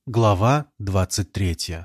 Глава 23.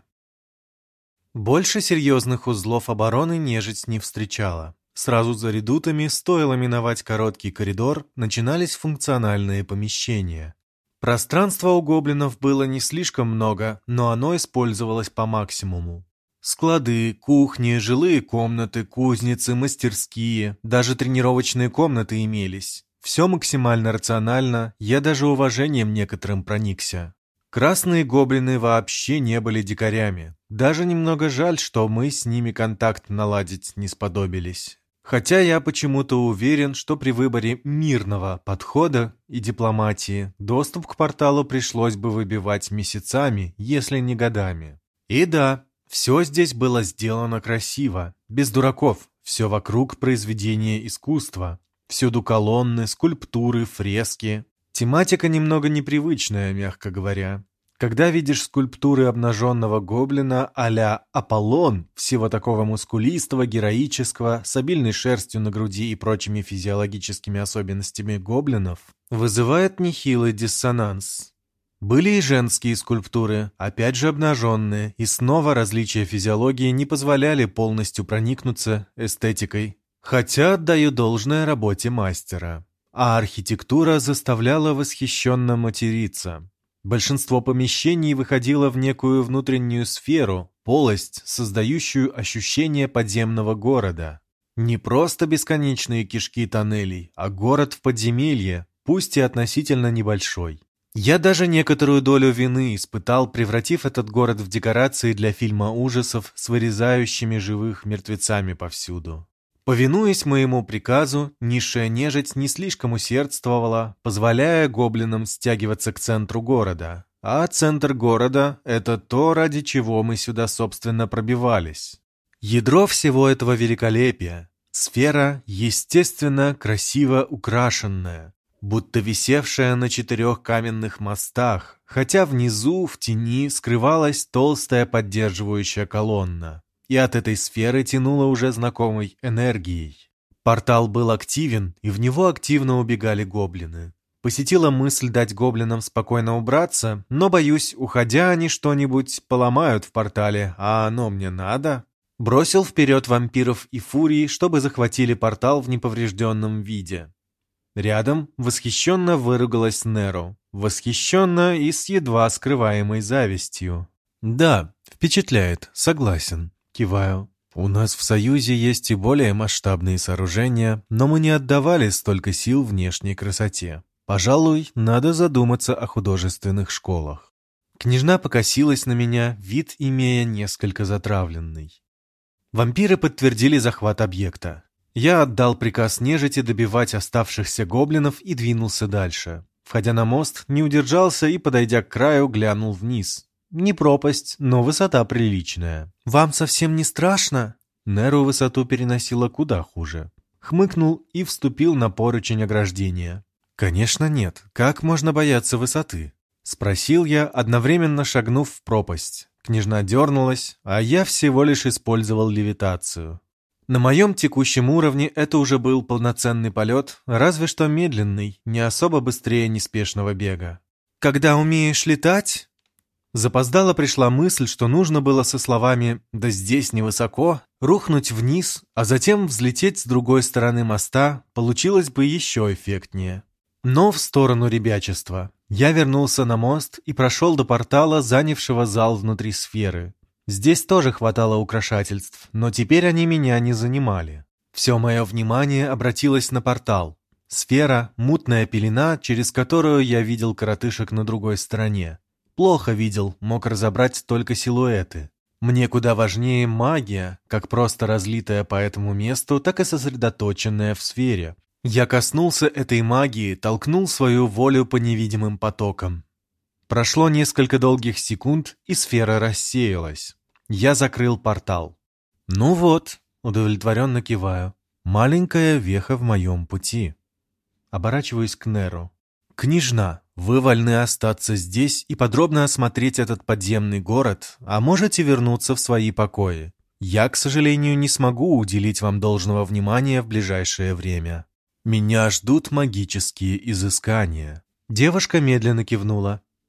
Больше серьезных узлов обороны нежить не встречала. Сразу за редутами, стоило миновать короткий коридор, начинались функциональные помещения. Пространства у гоблинов было не слишком много, но оно использовалось по максимуму. Склады, кухни, жилые комнаты, кузницы, мастерские, даже тренировочные комнаты имелись. Все максимально рационально, я даже уважением некоторым проникся. Красные гоблины вообще не были дикарями. Даже немного жаль, что мы с ними контакт наладить не сподобились. Хотя я почему-то уверен, что при выборе мирного подхода и дипломатии доступ к порталу пришлось бы выбивать месяцами, если не годами. И да, все здесь было сделано красиво, без дураков, все вокруг произведения искусства. Всюду колонны, скульптуры, фрески. Тематика немного непривычная, мягко говоря. Когда видишь скульптуры обнаженного гоблина а-ля Аполлон, всего такого мускулистого, героического, с обильной шерстью на груди и прочими физиологическими особенностями гоблинов, вызывает нехилый диссонанс. Были и женские скульптуры, опять же обнаженные, и снова различия физиологии не позволяли полностью проникнуться эстетикой. Хотя отдаю должное работе мастера. А архитектура заставляла восхищенно материться. Большинство помещений выходило в некую внутреннюю сферу, полость, создающую ощущение подземного города. Не просто бесконечные кишки тоннелей, а город в подземелье, пусть и относительно небольшой. Я даже некоторую долю вины испытал, превратив этот город в декорации для фильма ужасов с вырезающими живых мертвецами повсюду. Повинуясь моему приказу, низшая нежить не слишком усердствовала, позволяя гоблинам стягиваться к центру города. А центр города — это то, ради чего мы сюда, собственно, пробивались. Ядро всего этого великолепия — сфера, естественно, красиво украшенная, будто висевшая на 4 каменных мостах, хотя внизу, в тени, скрывалась толстая поддерживающая колонна. И от этой сферы тянуло уже знакомой энергией. Портал был активен, и в него активно убегали гоблины. Посетила мысль дать гоблинам спокойно убраться, но, боюсь, уходя, они что-нибудь поломают в портале, а оно мне надо. Бросил вперед вампиров и фурии, чтобы захватили портал в неповрежденном виде. Рядом восхищенно выругалась Неро. Восхищенно и с едва скрываемой завистью. «Да, впечатляет, согласен». Киваю. У нас в Союзе есть и более масштабные сооружения, но мы не отдавали столько сил внешней красоте. Пожалуй, надо задуматься о художественных школах. Княжна покосилась на меня, вид имея несколько затравленный. Вампиры подтвердили захват объекта. Я отдал приказ нежити добивать оставшихся гоблинов и двинулся дальше. Входя на мост, не удержался и, подойдя к краю, глянул вниз. Не пропасть, но высота приличная. «Вам совсем не страшно?» Неру высоту переносила куда хуже. Хмыкнул и вступил на поручень ограждения. «Конечно нет. Как можно бояться высоты?» Спросил я, одновременно шагнув в пропасть. Княжна дернулась, а я всего лишь использовал левитацию. На моем текущем уровне это уже был полноценный полет, разве что медленный, не особо быстрее неспешного бега. «Когда умеешь летать?» Запоздало пришла мысль, что нужно было со словами «да здесь невысоко» рухнуть вниз, а затем взлететь с другой стороны моста, получилось бы еще эффектнее. Но в сторону ребячества. Я вернулся на мост и прошел до портала, занявшего зал внутри сферы. Здесь тоже хватало украшательств, но теперь они меня не занимали. Все мое внимание обратилось на портал. Сфера — мутная пелена, через которую я видел коротышек на другой стороне. Плохо видел, мог разобрать только силуэты. Мне куда важнее магия, как просто разлитая по этому месту, так и сосредоточенная в сфере. Я коснулся этой магии, толкнул свою волю по невидимым потокам. Прошло несколько долгих секунд, и сфера рассеялась. Я закрыл портал. «Ну вот», — удовлетворенно киваю, — «маленькая веха в моем пути». Оборачиваюсь к Неру. «Княжна, вы вольны остаться здесь и подробно осмотреть этот подземный город, а можете вернуться в свои покои. Я, к сожалению, не смогу уделить вам должного внимания в ближайшее время. Меня ждут магические изыскания». Девушка медленно кивнула.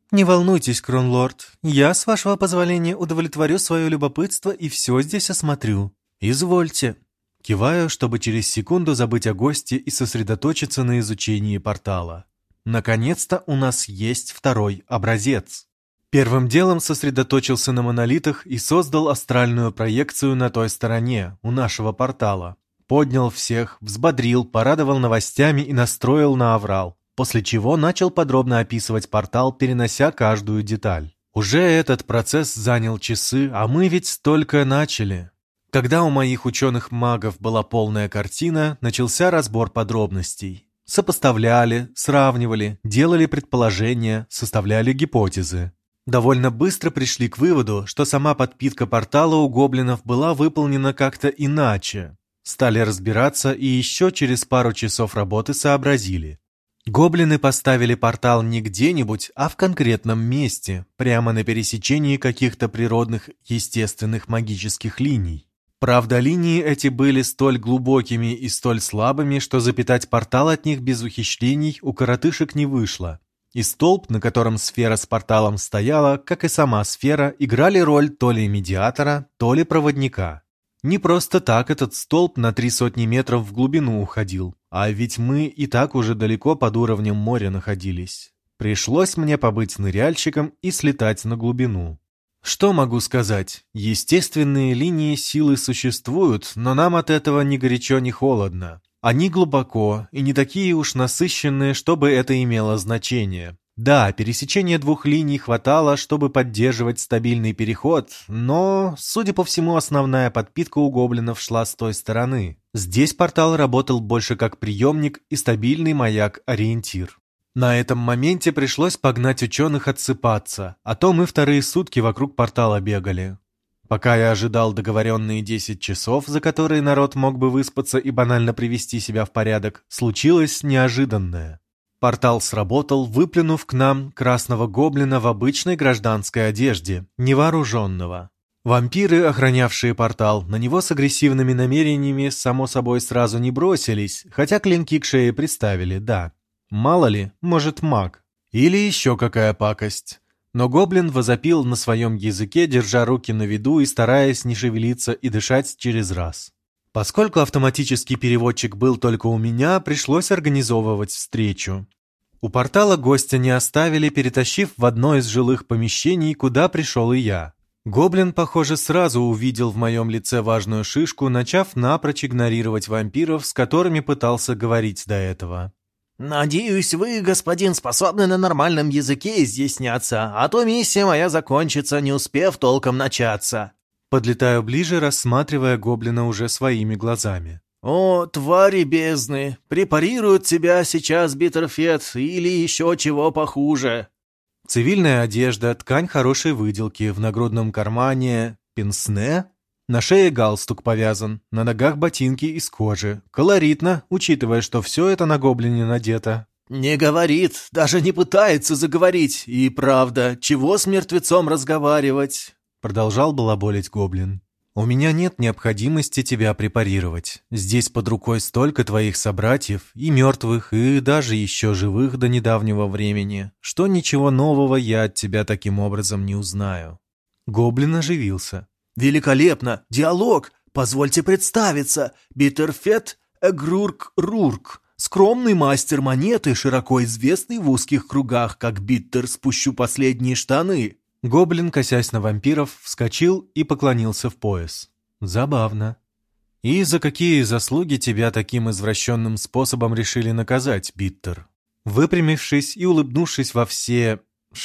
«Не волнуйтесь, кронлорд, я, с вашего позволения, удовлетворю свое любопытство и все здесь осмотрю». «Извольте». Киваю, чтобы через секунду забыть о госте и сосредоточиться на изучении портала. Наконец-то у нас есть второй образец. Первым делом сосредоточился на монолитах и создал астральную проекцию на той стороне, у нашего портала. Поднял всех, взбодрил, порадовал новостями и настроил на аврал, после чего начал подробно описывать портал, перенося каждую деталь. Уже этот процесс занял часы, а мы ведь только начали. Когда у моих ученых-магов была полная картина, начался разбор подробностей. Сопоставляли, сравнивали, делали предположения, составляли гипотезы. Довольно быстро пришли к выводу, что сама подпитка портала у гоблинов была выполнена как-то иначе. Стали разбираться и еще через пару часов работы сообразили. Гоблины поставили портал не где-нибудь, а в конкретном месте, прямо на пересечении каких-то природных, естественных магических линий. Правда, линии эти были столь глубокими и столь слабыми, что запитать портал от них без ухищрений у коротышек не вышло. И столб, на котором сфера с порталом стояла, как и сама сфера, играли роль то ли медиатора, то ли проводника. Не просто так этот столб на 300 метров в глубину уходил, а ведь мы и так уже далеко под уровнем моря находились. Пришлось мне побыть ныряльщиком и слетать на глубину. Что могу сказать? Естественные линии силы существуют, но нам от этого ни горячо, ни холодно. Они глубоко и не такие уж насыщенные, чтобы это имело значение. Да, пересечения двух линий хватало, чтобы поддерживать стабильный переход, но, судя по всему, основная подпитка у гоблинов шла с той стороны. Здесь портал работал больше как приемник и стабильный маяк-ориентир. На этом моменте пришлось погнать ученых отсыпаться, а то мы вторые сутки вокруг портала бегали. Пока я ожидал договоренные 10 часов, за которые народ мог бы выспаться и банально привести себя в порядок, случилось неожиданное. Портал сработал, выплюнув к нам красного гоблина в обычной гражданской одежде, невооруженного. Вампиры, охранявшие портал, на него с агрессивными намерениями, само собой, сразу не бросились, хотя клинки к шее приставили, да. Мало ли, может, маг. Или еще какая пакость. Но гоблин возопил на своем языке, держа руки на виду и стараясь не шевелиться и дышать через раз. Поскольку автоматический переводчик был только у меня, пришлось организовывать встречу. У портала гостя не оставили, перетащив в одно из жилых помещений, куда пришел и я. Гоблин, похоже, сразу увидел в моем лице важную шишку, начав напрочь игнорировать вампиров, с которыми пытался говорить до этого. «Надеюсь, вы, господин, способны на нормальном языке изъясняться, а то миссия моя закончится, не успев толком начаться». Подлетаю ближе, рассматривая гоблина уже своими глазами. «О, твари бездны! Препарируют тебя сейчас Биттерфет или еще чего похуже!» Цивильная одежда, ткань хорошей выделки, в нагрудном кармане пенсне. На шее галстук повязан, на ногах ботинки из кожи. Колоритно, учитывая, что все это на гоблине надето. «Не говорит, даже не пытается заговорить. И правда, чего с мертвецом разговаривать?» Продолжал балаболить гоблин. «У меня нет необходимости тебя препарировать. Здесь под рукой столько твоих собратьев, и мертвых, и даже еще живых до недавнего времени, что ничего нового я от тебя таким образом не узнаю». Гоблин оживился. «Великолепно! Диалог! Позвольте представиться! Биттерфет Эгрурк-Рурк, скромный мастер монеты, широко известный в узких кругах, как Биттер спущу последние штаны». Гоблин, косясь на вампиров, вскочил и поклонился в пояс. Забавно. «И за какие заслуги тебя таким извращенным способом решили наказать, Биттер?» Выпрямившись и улыбнувшись во все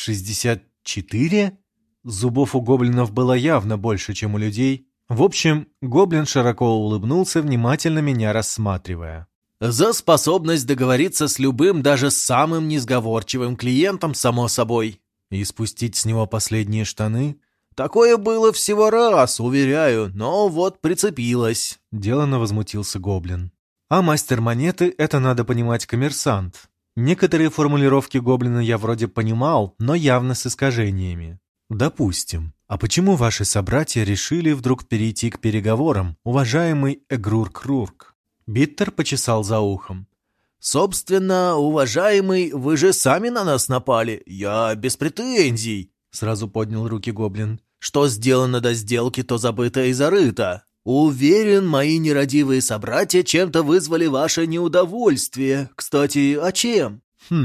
64, зубов у гоблинов было явно больше, чем у людей. В общем, гоблин широко улыбнулся, внимательно меня рассматривая. «За способность договориться с любым, даже самым несговорчивым клиентом, само собой». «И спустить с него последние штаны?» «Такое было всего раз, уверяю, но вот прицепилось», — деланно возмутился гоблин. А мастер монеты — это, надо понимать, коммерсант. Некоторые формулировки гоблина я вроде понимал, но явно с искажениями. Допустим. А почему ваши собратья решили вдруг перейти к переговорам, уважаемый Эгрурк-Рурк? Биттер почесал за ухом. «Собственно, уважаемый, вы же сами на нас напали. Я без претензий», — сразу поднял руки гоблин. «Что сделано до сделки, то забыто и зарыто. Уверен, мои нерадивые собратья чем-то вызвали ваше неудовольствие. Кстати, а чем?»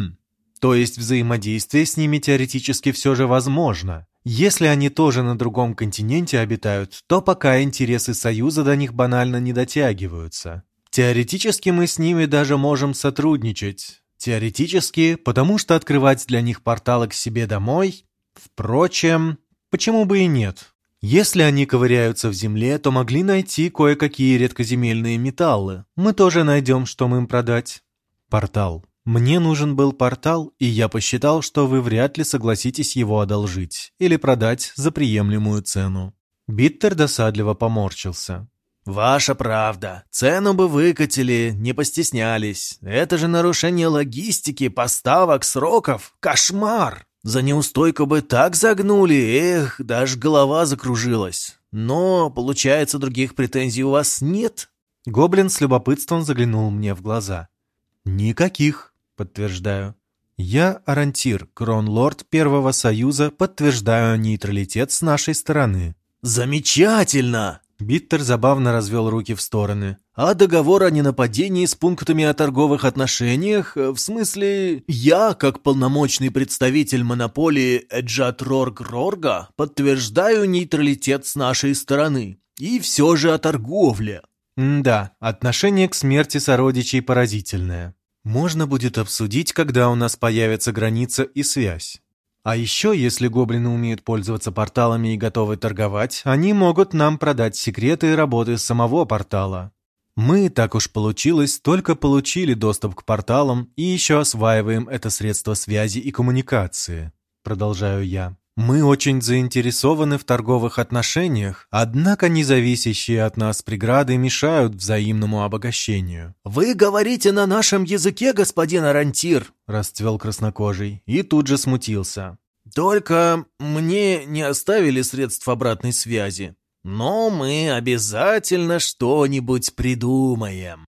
То есть взаимодействие с ними теоретически все же возможно. Если они тоже на другом континенте обитают, то пока интересы Союза до них банально не дотягиваются. Теоретически мы с ними даже можем сотрудничать. Теоретически, потому что открывать для них порталы к себе домой... Впрочем, почему бы и нет? Если они ковыряются в земле, то могли найти кое-какие редкоземельные металлы. Мы тоже найдем, что им продать. Портал. Мне нужен был портал, и я посчитал, что вы вряд ли согласитесь его одолжить или продать за приемлемую цену. Биттер досадливо поморщился. «Ваша правда. Цену бы выкатили, не постеснялись. Это же нарушение логистики, поставок, сроков. Кошмар! За неустойку бы так загнули, даже голова закружилась. Но, получается, других претензий у вас нет?» Гоблин с любопытством заглянул мне в глаза. «Никаких», — подтверждаю. «Я Арантир, кронлорд Первого Союза, подтверждаю нейтралитет с нашей стороны». «Замечательно!» Биттер забавно развел руки в стороны. «А договор о ненападении с пунктами о торговых отношениях? В смысле, я, как полномочный представитель монополии Эджат Рорг Рорга, подтверждаю нейтралитет с нашей стороны. И все же о торговле». Да, отношение к смерти сородичей поразительное. Можно будет обсудить, когда у нас появится граница и связь. А еще, если гоблины умеют пользоваться порталами и готовы торговать, они могут нам продать секреты работы самого портала. Мы, так уж получилось, только получили доступ к порталам и еще осваиваем это средство связи и коммуникации. Продолжаю я. Мы очень заинтересованы в торговых отношениях, однако независящие от нас преграды мешают взаимному обогащению. «Вы говорите на нашем языке, господин Арантир?» – расцвел краснокожий и тут же смутился. «Только мне не оставили средств обратной связи. Но мы обязательно что-нибудь придумаем».